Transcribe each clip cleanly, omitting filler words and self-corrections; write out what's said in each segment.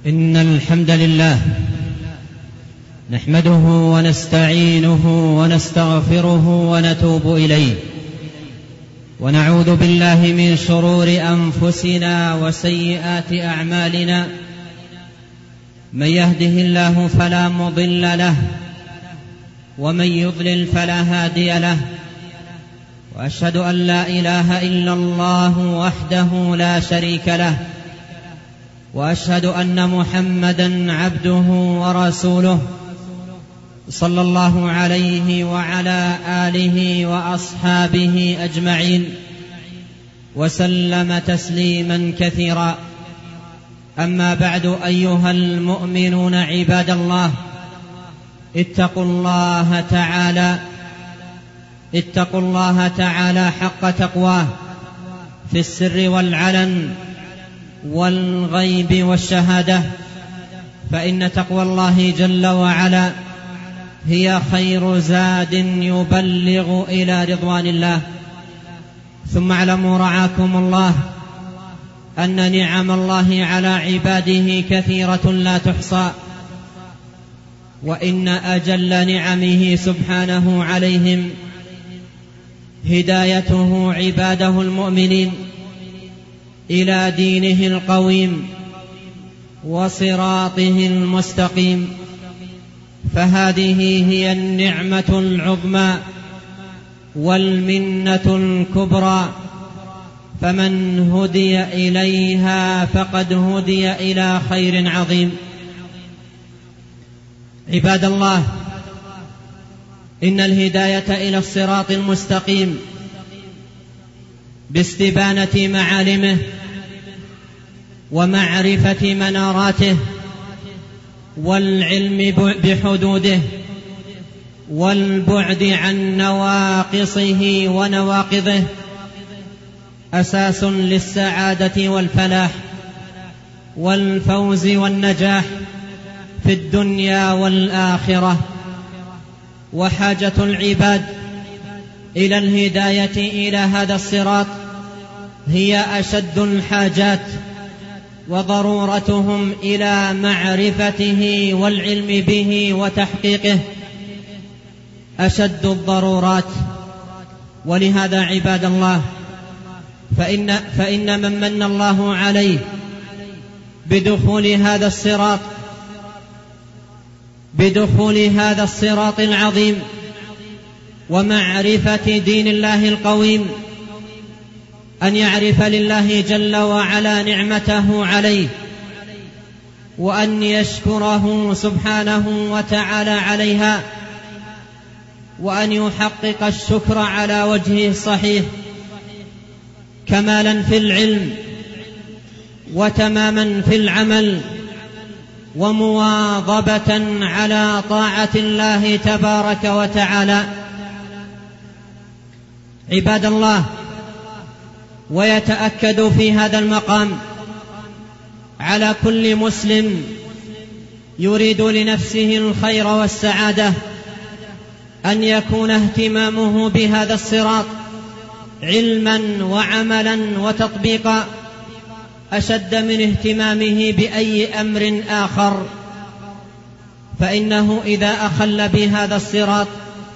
إن الحمد لله نحمده ونستعينه ونستغفره ونتوب إليه، ونعوذ بالله من شرور أنفسنا وسيئات أعمالنا. من يهده الله فلا مضل له، ومن يضلل فلا هادي له. وأشهد أن لا إله إلا الله وحده لا شريك له، وأشهد أن محمدًا عبده ورسوله صلى الله عليه وعلى آله وأصحابه أجمعين، وسلم تسليمًا كثيرا. أما بعد، أيها المؤمنون عباد الله، اتقوا الله تعالى حق تقواه في السر والعلن والغيب والشهادة، فإن تقوى الله جل وعلا هي خير زاد يبلغ إلى رضوان الله. ثم اعلموا رعاكم الله أن نعم الله على عباده كثيرة لا تحصى، وإن أجل نعمه سبحانه عليهم هدايته عباده المؤمنين إلى دينه القويم وصراطه المستقيم. فهذه هي النعمة العظمى والمنة الكبرى، فمن هدي إليها فقد هدي إلى خير عظيم. عباد الله، إن الهداية إلى الصراط المستقيم باستبانة معالمه ومعرفة مناراته والعلم بحدوده والبعد عن نواقصه ونواقضه أساس للسعادة والفلاح والفوز والنجاح في الدنيا والآخرة. وحاجة العباد إلى الهداية إلى هذا الصراط هي أشد الحاجات، وضرورتهم إلى معرفته والعلم به وتحقيقه أشد الضرورات. ولهذا عباد الله، فإن من من الله عليه بدخول هذا الصراط العظيم ومعرفة دين الله القويم، أن يعرف لله جل وعلا نعمته عليه، وأن يشكره سبحانه وتعالى عليها، وأن يحقق الشكر على وجهه الصحيح، كمالا في العلم وتماما في العمل، ومواظبة على طاعة الله تبارك وتعالى. عباد الله، ويتأكد في هذا المقام على كل مسلم يريد لنفسه الخير والسعادة أن يكون اهتمامه بهذا الصراط علما وعملا وتطبيقا أشد من اهتمامه بأي أمر آخر، فإنه إذا أخل بهذا الصراط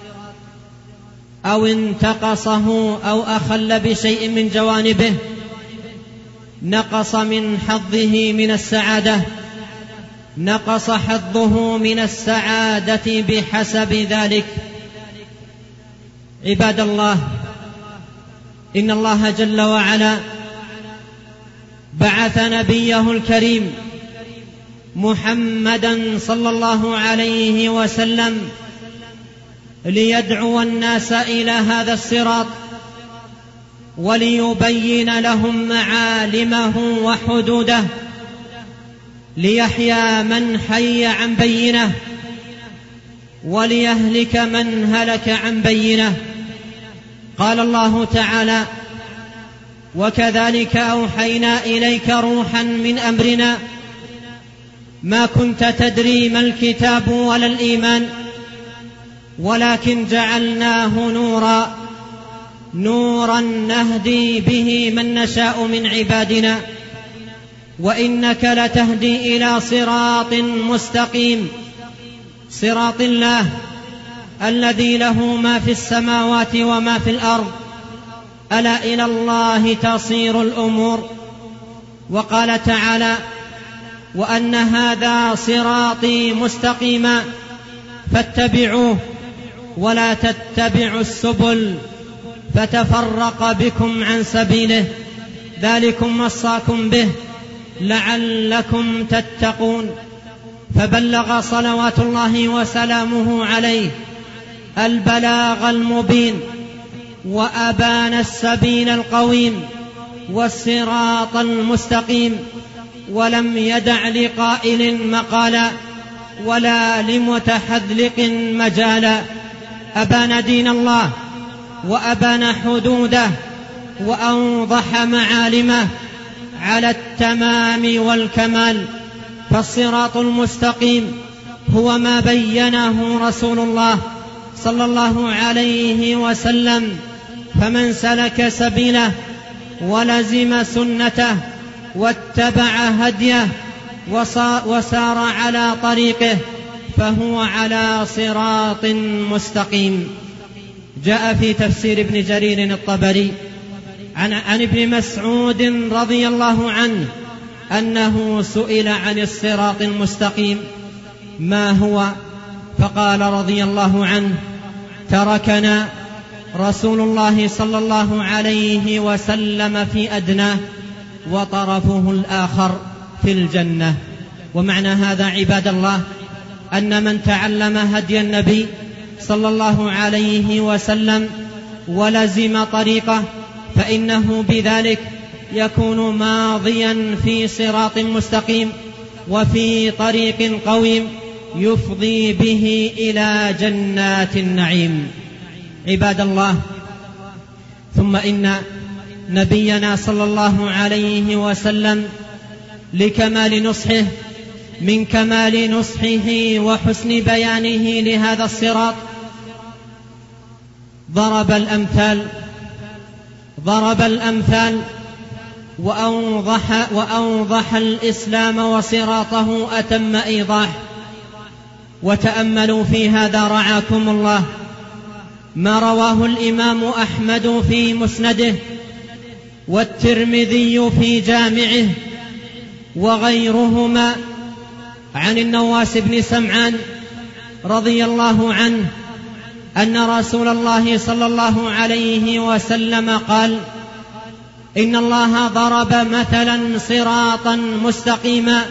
أو انتقصه أو أخل بشيء من جوانبه نقص من حظه من السعادة، نقص حظه من السعادة بحسب ذلك. عباد الله، إن الله جل وعلا بعث نبيه الكريم محمدًا صلى الله عليه وسلم ليدعو الناس إلى هذا الصراط، وليبين لهم معالمه وحدوده، ليحيى من حي عن بينه، وليهلك من هلك عن بينه. قال الله تعالى: وكذلك أوحينا إليك روحا من أمرنا ما كنت تدري ما الكتاب ولا الإيمان ولكن جعلناه نورا نهدي به من نشاء من عبادنا وإنك لتهدي إلى صراط مستقيم، صراط الله الذي له ما في السماوات وما في الأرض، ألا إلى الله تصير الأمور. وقال تعالى: وأن هذا صراطي مستقيما فاتبعوه ولا تتبعوا السبل فتفرق بكم عن سبيله، ذلكم وصاكم به لعلكم تتقون. فبلغ صلوات الله وسلامه عليه البلاغ المبين، وأبان السبيل القويم والصراط المستقيم، ولم يدع لقائل مقالا ولا لمتحذلق مجالا. أبان دين الله وأبان حدوده وأوضح معالمه على التمام والكمال. فالصراط المستقيم هو ما بينه رسول الله صلى الله عليه وسلم، فمن سلك سبيله ولزم سنته واتبع هديه وسار على طريقه فهو على صراط مستقيم. جاء في تفسير ابن جرير الطبري عن ابن مسعود رضي الله عنه أنه سئل عن الصراط المستقيم ما هو، فقال رضي الله عنه: تركنا رسول الله صلى الله عليه وسلم في أدناه وطرفه الآخر في الجنة. ومعنى هذا عباد الله أن من تعلم هدي النبي صلى الله عليه وسلم ولزم طريقه فإنه بذلك يكون ماضيا في صراط مستقيم وفي طريق قويم يفضي به إلى جنات النعيم. عباد الله، ثم إن نبينا صلى الله عليه وسلم لكمال نصحه، من كمال نصحه وحسن بيانه لهذا الصراط، ضرب الأمثال وأوضح الإسلام وصراطه أتم إيضاح. وتأملوا في هذا رعاكم الله ما رواه الإمام أحمد في مسنده، والترمذي في جامعه، وغيرهما عن النواس بن سمعان رضي الله عنه أن رسول الله صلى الله عليه وسلم قال: إن الله ضرب مثلا صراطا مستقيما،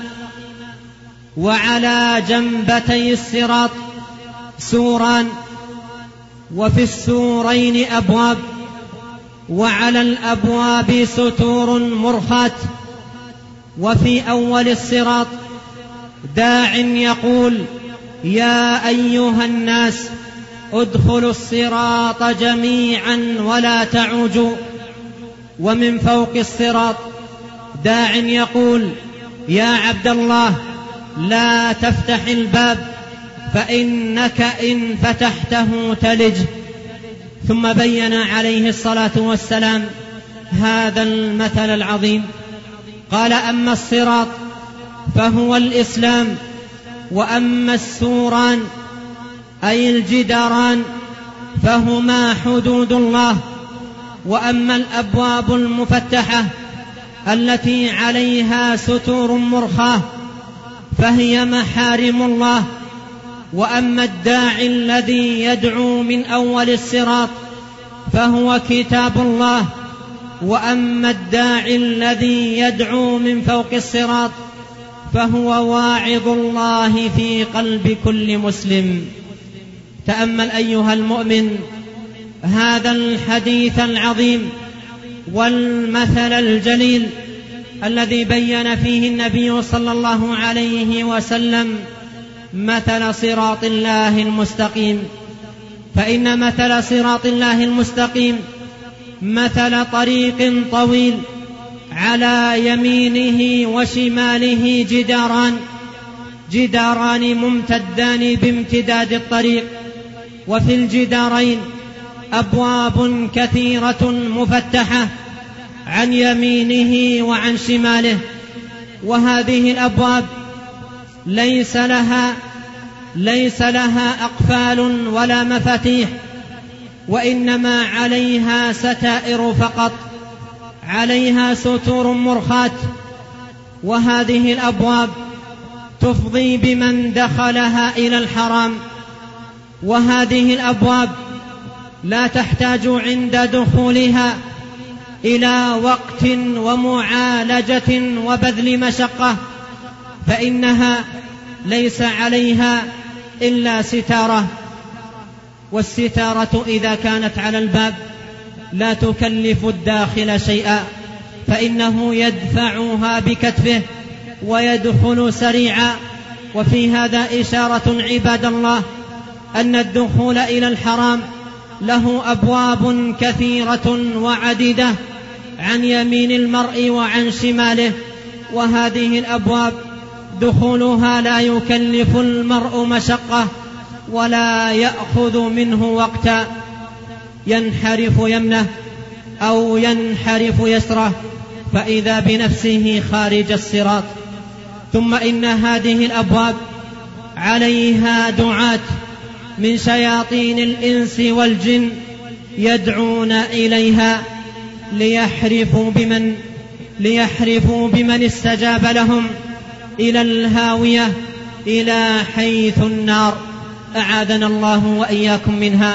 وعلى جنبتي الصراط سوران، وفي السورين أبواب، وعلى الأبواب ستور مرخاة، وفي أول الصراط داع يقول: يا أيها الناس ادخلوا الصراط جميعا ولا تعوجوا. ومن فوق الصراط داع يقول: يا عبد الله لا تفتح الباب فإنك إن فتحته تلج. ثم بين عليه الصلاة والسلام هذا المثل العظيم، قال: أما الصراط فهو الإسلام، وأما السوران أي الجداران فهما حدود الله، وأما الأبواب المفتحة التي عليها ستور مرخاة فهي محارم الله، وأما الداعي الذي يدعو من أول الصراط فهو كتاب الله، وأما الداعي الذي يدعو من فوق الصراط فهو واعظ الله في قلب كل مسلم. تأمل أيها المؤمن هذا الحديث العظيم والمثل الجليل الذي بين فيه النبي صلى الله عليه وسلم مثل صراط الله المستقيم. فإن مثل صراط الله المستقيم مثل طريق طويل على يمينه وشماله جداران ممتدان بامتداد الطريق، وفي الجدارين أبواب كثيرة مفتحة عن يمينه وعن شماله، وهذه الأبواب ليس لها أقفال ولا مفاتيح، وإنما عليها ستائر فقط، عليها ستور مرخاة. وهذه الأبواب تفضي بمن دخلها إلى الحرام، وهذه الأبواب لا تحتاج عند دخولها إلى وقت ومعالجة وبذل مشقة، فإنها ليس عليها إلا ستارة، والستارة إذا كانت على الباب لا تكلف الداخل شيئا، فإنه يدفعها بكتفه ويدخل سريعا. وفي هذا إشارة عباد الله أن الدخول إلى الحرام له أبواب كثيرة وعديدة عن يمين المرء وعن شماله، وهذه الأبواب دخولها لا يكلف المرء مشقة ولا يأخذ منه وقتا، ينحرف يمنه أو ينحرف يسره فإذا بنفسه خارج الصراط. ثم إن هذه الأبواب عليها دعاة من شياطين الإنس والجن يدعون إليها ليحرفوا بمن استجاب لهم إلى الهاوية، إلى حيث النار، أعاذنا الله وإياكم منها.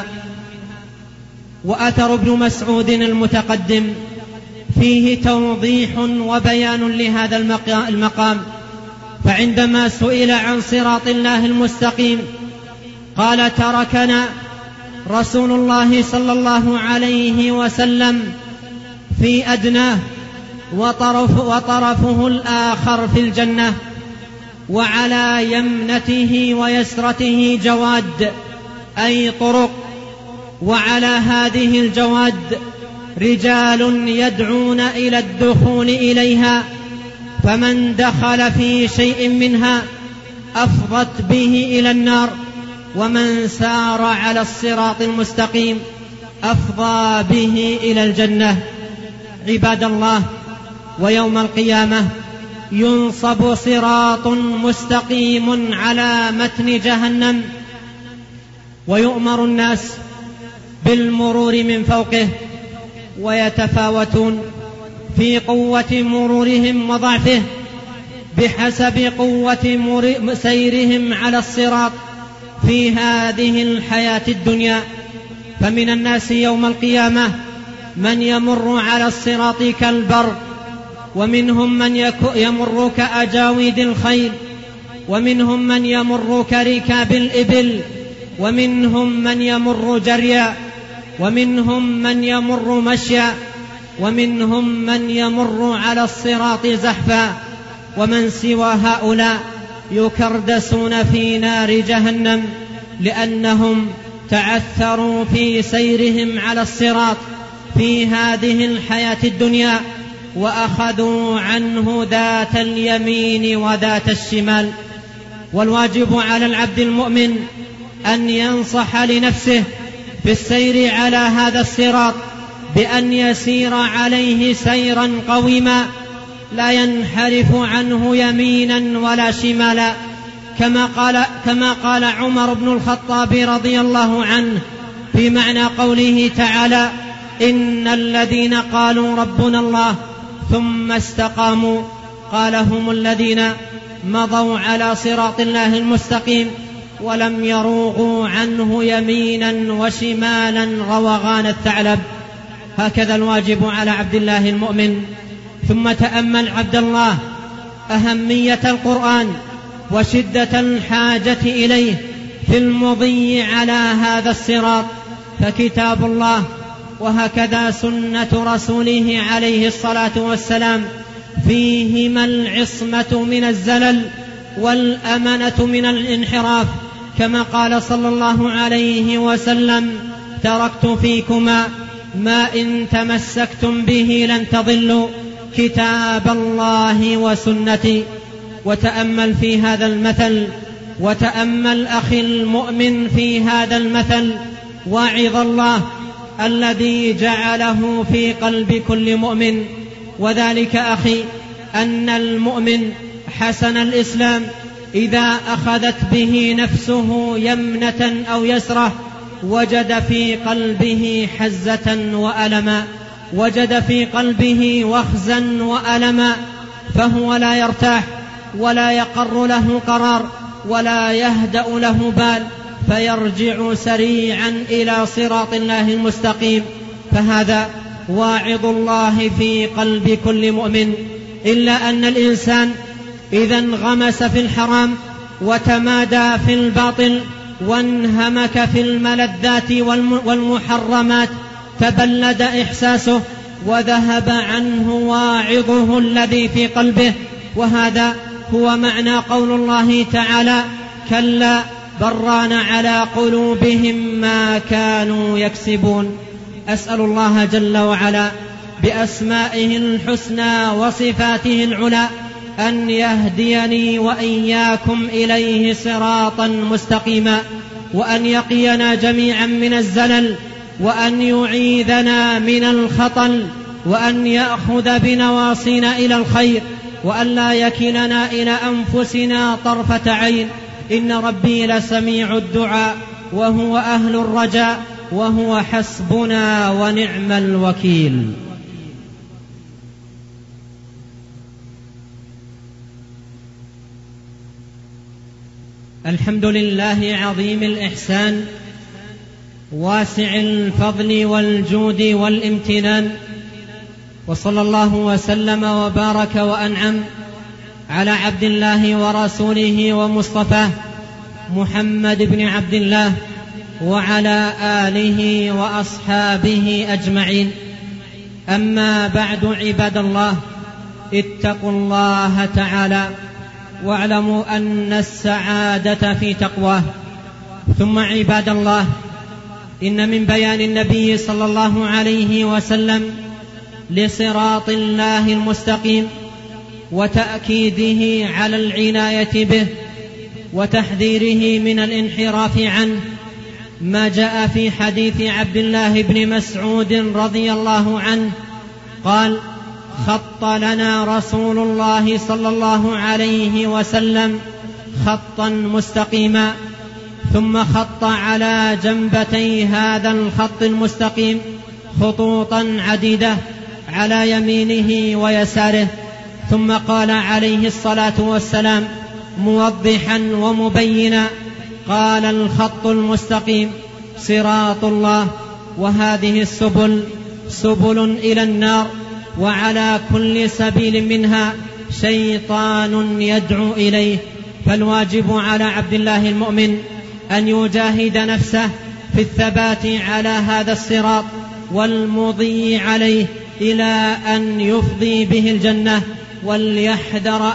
وأثر ابن مسعود المتقدم فيه توضيح وبيان لهذا المقام، فعندما سئل عن صراط الله المستقيم قال: تركنا رسول الله صلى الله عليه وسلم في أدناه وطرفه الآخر في الجنة، وعلى يمنته ويسرته جواد أي طرق، وعلى هذه الجواد رجال يدعون إلى الدخول إليها، فمن دخل في شيء منها أفضت به إلى النار، ومن سار على الصراط المستقيم أفضى به إلى الجنة. عباد الله، ويوم القيامة ينصب صراط مستقيم على متن جهنم، ويؤمر الناس بالمرور من فوقه، ويتفاوتون في قوة مرورهم وضعفه بحسب قوة سيرهم على الصراط في هذه الحياة الدنيا. فمن الناس يوم القيامة من يمر على الصراط كالبرق، ومنهم من يمر كأجاويد الخيل، ومنهم من يمر كركاب الإبل، ومنهم من يمر جريا، ومنهم من يمر مشيا، ومنهم من يمر على الصراط زحفا. ومن سوى هؤلاء يكردسون في نار جهنم لأنهم تعثروا في سيرهم على الصراط في هذه الحياة الدنيا، وأخذوا عنه ذات اليمين وذات الشمال. والواجب على العبد المؤمن أن ينصح لنفسه في السير على هذا الصراط بأن يسير عليه سيرا قويما لا ينحرف عنه يمينا ولا شمالا، كما قال عمر بن الخطاب رضي الله عنه في معنى قوله تعالى: إن الذين قالوا ربنا الله ثم استقاموا قال هم الذين مضوا على صراط الله المستقيم ولم يروغوا عنه يمينا وشمالا روغان الثعلب. هكذا الواجب على عبد الله المؤمن. ثم تأمل عبد الله أهمية القرآن وشدة الحاجة إليه في المضي على هذا الصراط، فكتاب الله وهكذا سنة رسوله عليه الصلاة والسلام فيهما العصمة من الزلل والأمنة من الانحراف، كما قال صلى الله عليه وسلم: تركت فيكما ما إن تمسكتم به لن تضلوا، كتاب الله وسنتي. وتأمل في هذا المثل، وتأمل أخي المؤمن في هذا المثل واعظ الله الذي جعله في قلب كل مؤمن، وذلك أخي أن المؤمن حسن الإسلام إذا أخذت به نفسه يمنة أو يسرة وجد في قلبه حزة وألما، وجد في قلبه وخزا وألما، فهو لا يرتاح ولا يقر له قرار ولا يهدأ له بال، فيرجع سريعا إلى صراط الله المستقيم. فهذا واعظ الله في قلب كل مؤمن. إلا أن الإنسان إذا انغمس في الحرام وتمادى في الباطل وانهمك في الملذات والمحرمات تبلد إحساسه وذهب عنه واعظه الذي في قلبه. وهذا هو معنى قول الله تعالى: كلا بران على قلوبهم ما كانوا يكسبون. أسأل الله جل وعلا بأسمائه الحسنى وصفاته العلى أن يهديني وإياكم إليه صراطا مستقيما، وأن يقينا جميعا من الزلل، وأن يعيذنا من الخطل، وأن يأخذ بنواصينا إلى الخير، وأن لا يكلنا إلى أنفسنا طرفة عين. إن ربي لسميع الدعاء وهو أهل الرجاء وهو حسبنا ونعم الوكيل. الحمد لله عظيم الإحسان واسع الفضل والجود والامتنان، وصلى الله وسلم وبارك وأنعم على عبد الله ورسوله ومصطفاه محمد بن عبد الله وعلى آله وأصحابه أجمعين. أما بعد، عباد الله، اتقوا الله تعالى واعلموا أن السعادة في تقواه. ثم عباد الله، إن من بيان النبي صلى الله عليه وسلم لصراط الله المستقيم وتأكيده على العناية به وتحذيره من الانحراف عنه ما جاء في حديث عبد الله بن مسعود رضي الله عنه قال: خط لنا رسول الله صلى الله عليه وسلم خطا مستقيما، ثم خط على جنبتي هذا الخط المستقيم خطوطا عديدة على يمينه ويساره، ثم قال عليه الصلاة والسلام موضحا ومبينا: قال: الخط المستقيم صراط الله، وهذه السبل سبل إلى النار، وعلى كل سبيل منها شيطان يدعو إليه. فالواجب على عبد الله المؤمن أن يجاهد نفسه في الثبات على هذا الصراط والمضي عليه إلى أن يفضي به الجنة، وليحذر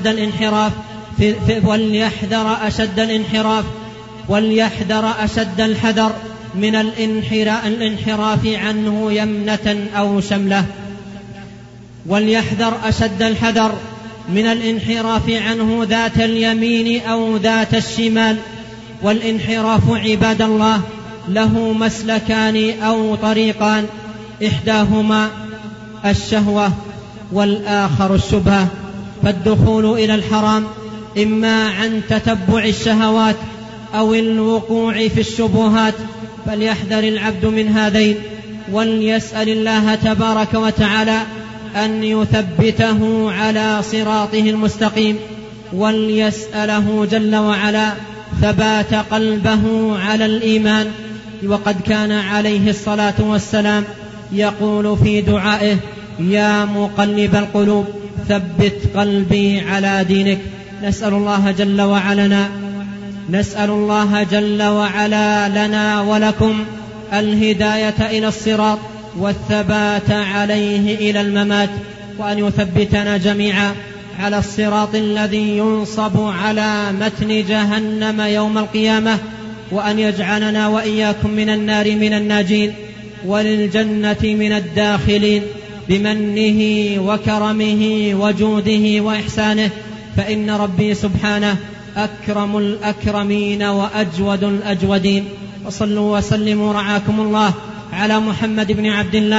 أشد الحذر من الانحراف عنه يمنة أو شملة، وليحذر أشد الحذر من الانحراف عنه ذات اليمين أو ذات الشمال. والانحراف عباد الله له مسلكان أو طريقان، إحداهما الشهوة والآخر الشبهة. فالدخول إلى الحرام إما عن تتبع الشهوات أو الوقوع في الشبهات، فليحذر العبد من هذين، وليسأل الله تبارك وتعالى أن يثبته على صراطه المستقيم، وليسأله جل وعلا ثبات قلبه على الإيمان. وقد كان عليه الصلاة والسلام يقول في دعائه: يا مقلب القلوب ثبت قلبي على دينك. نسأل الله جل وعلا لنا ولكم الهداية إلى الصراط والثبات عليه إلى الممات، وأن يثبتنا جميعا على الصراط الذي ينصب على متن جهنم يوم القيامة، وأن يجعلنا وإياكم من النار من الناجين، وللجنة من الداخلين بمنه وكرمه وجوده وإحسانه، فإن ربي سبحانه أكرم الأكرمين وأجود الأجودين. وصلوا وسلموا رعاكم الله على محمد بن عبد الله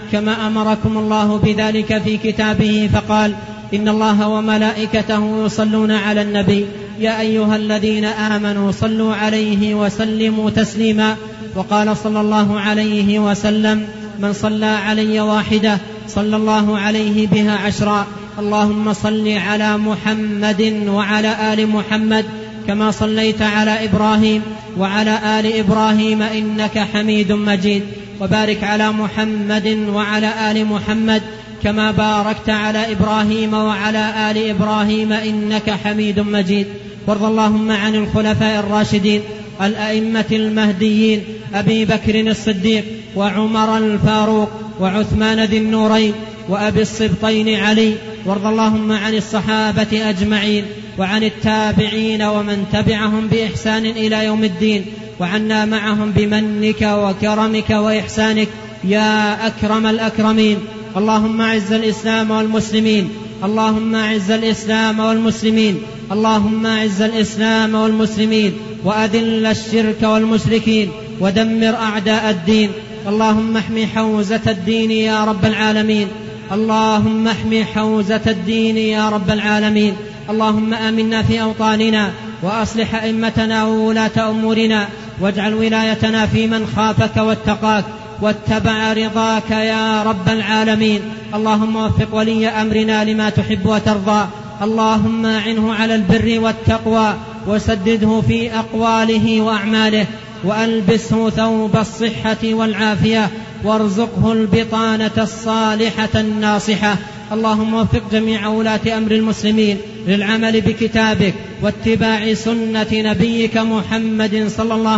كما أمركم الله بذلك في كتابه فقال: إن الله وملائكته يصلون على النبي يا أيها الذين آمنوا صلوا عليه وسلموا تسليما. وقال صلى الله عليه وسلم: من صلى علي واحدة صلى الله عليه بها 10. اللهم صل على محمد وعلى آل محمد كما صليت على إبراهيم وعلى آل إبراهيم إنك حميد مجيد. وبارك على محمد وعلى آل محمد كما باركت على إبراهيم وعلى آل إبراهيم إنك حميد مجيد. وارض اللهم عن الخلفاء الراشدين الأئمة المهديين أبي بكر الصديق وعمر الفاروق وعثمان ذي النورين وأبي الصبطين علي. وارض اللهم عن الصحابة أجمعين وعن التابعين ومن تبعهم بإحسان إلى يوم الدين، وعنا معهم بمنك وكرمك وإحسانك يا أكرم الأكرمين. اللهم أعز الإسلام والمسلمين، اللهم أعز الإسلام والمسلمين، اللهم أعز الإسلام والمسلمين، وأذل الشرك والمشركين، ودمر أعداء الدين. اللهم احمي حوزة الدين يا رب العالمين، اللهم احمي حوزة الدين يا رب العالمين. اللهم آمنا في أوطاننا، وأصلح أئمتنا وولاة أمورنا، واجعل ولايتنا في من خافك واتقاك واتبع رضاك يا رب العالمين. اللهم وفق ولي أمرنا لما تحب وترضى، اللهم أعنه على البر والتقوى، وسدده في أقواله وأعماله، وألبسه ثوب الصحة والعافية، وارزقه البطانة الصالحة الناصحة. اللهم وفق جميع ولاة أمر المسلمين للعمل بكتابك واتباع سنة نبيك محمد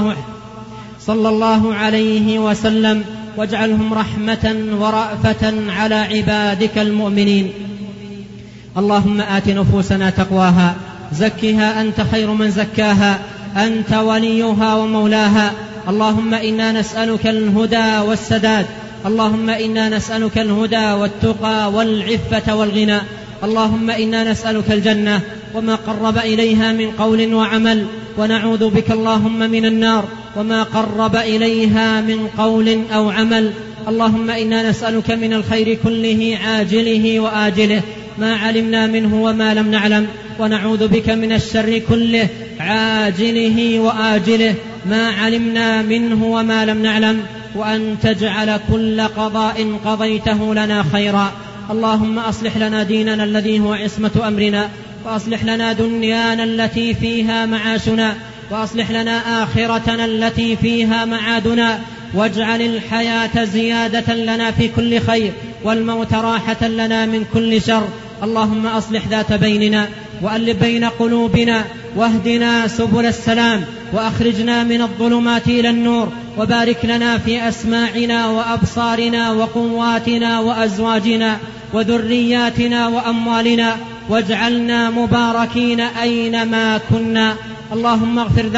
صلى الله عليه وسلم، واجعلهم رحمة ورأفة على عبادك المؤمنين. اللهم آت نفوسنا تقواها، زكها أنت خير من زكاها، أنت وليها ومولاها. اللهم إنا نسألك الهدى والسداد، اللهم إنا نسألك الهدى والتقى والعفة والغنى. اللهم إنا نسألك الجنة وما قرب إليها من قول وعمل، ونعوذ بك اللهم من النار وما قرب إليها من قول أو عمل. اللهم إنا نسألك من الخير كله عاجله وآجله ما علمنا منه وما لم نعلم، ونعوذ بك من الشر كله عاجله وآجله ما علمنا منه وما لم نعلم، وأن تجعل كل قضاء قضيته لنا خيرا. اللهم أصلح لنا ديننا الذي هو عصمة أمرنا، وأصلح لنا دنيانا التي فيها معاشنا، وأصلح لنا آخرتنا التي فيها معادنا، واجعل الحياة زيادة لنا في كل خير، والموت راحة لنا من كل شر. اللهم أصلح ذات بيننا، وألف بين قلوبنا، واهدنا سبل السلام، وأخرجنا من الظلمات إلى النور، وبارك لنا في أسماعنا وأبصارنا وقواتنا وأزواجنا وذرياتنا وأموالنا، واجعلنا مباركين أينما كنا. اللهم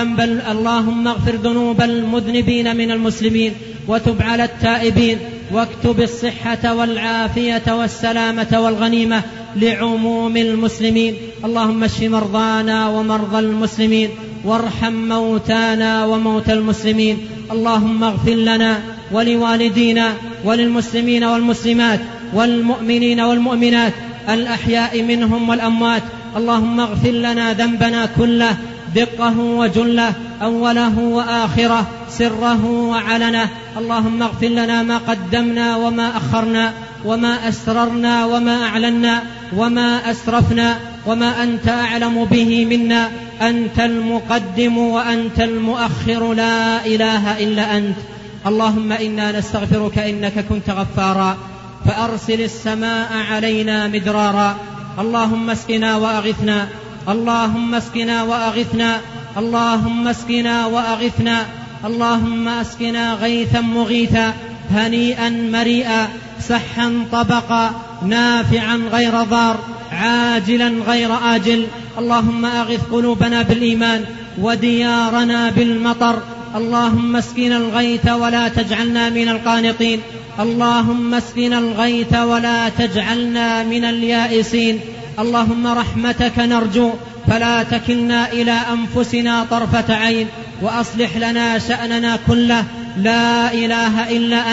اغفر ذنوب المذنبين من المسلمين، وتب على التائبين، واكتب الصحة والعافية والسلامة والغنيمة لعموم المسلمين. اللهم اشف مرضانا ومرضى المسلمين، وارحم موتانا وموتى المسلمين. اللهم اغفر لنا ولوالدينا وللمسلمين والمسلمات والمؤمنين والمؤمنات الأحياء منهم والأموات. اللهم اغفر لنا ذنبنا كله، دقه وجله، أوله وآخره، سره وعلنه. اللهم اغفر لنا ما قدمنا وما أخرنا، وما أسررنا وما أعلنا، وما أسرفنا، وما أنت أعلم به منا. أنت المقدم وأنت المؤخر، لا إله إلا أنت. اللهم إنا نستغفرك إنك كنت غفارا، فأرسل السماء علينا مدرارا. اللهم اسقنا وأغثنا، اللهم اسقنا وأغثنا، اللهم اسقنا وأغثنا، اللهم اسقنا غيثا مغيثا، هنيئا مريئا، سحا طبقا، نافعا غير ضار، عاجلا غير آجل. اللهم أغث قلوبنا بالإيمان، وديارنا بالمطر. اللهم اسقنا الغيث ولا تجعلنا من القانطين، اللهم اسقنا الغيث ولا تجعلنا من اليائسين. اللهم رحمتك نرجو، فلا تكلنا إلى أنفسنا طرفة عين، وأصلح لنا شأننا كله، لا إله إلا أنت.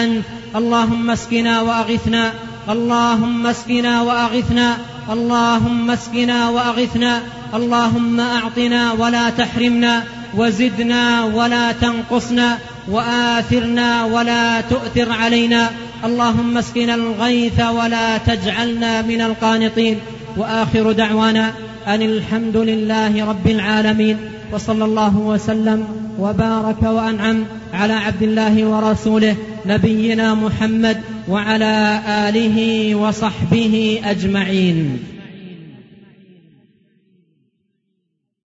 اللهم اسقنا وأغثنا، اللهم اسقنا وأغثنا، اللهم اسقنا وأغثنا، اللهم أعطنا ولا تحرمنا، وزدنا ولا تنقصنا، وآثرنا ولا تؤثر علينا، اللهم اسقنا الغيث ولا تجعلنا من القانطين. وآخر دعوانا أن الحمد لله رب العالمين، وصلى الله وسلم وبارك وأنعم على عبد الله ورسوله نبينا محمد وعلى آله وصحبه أجمعين.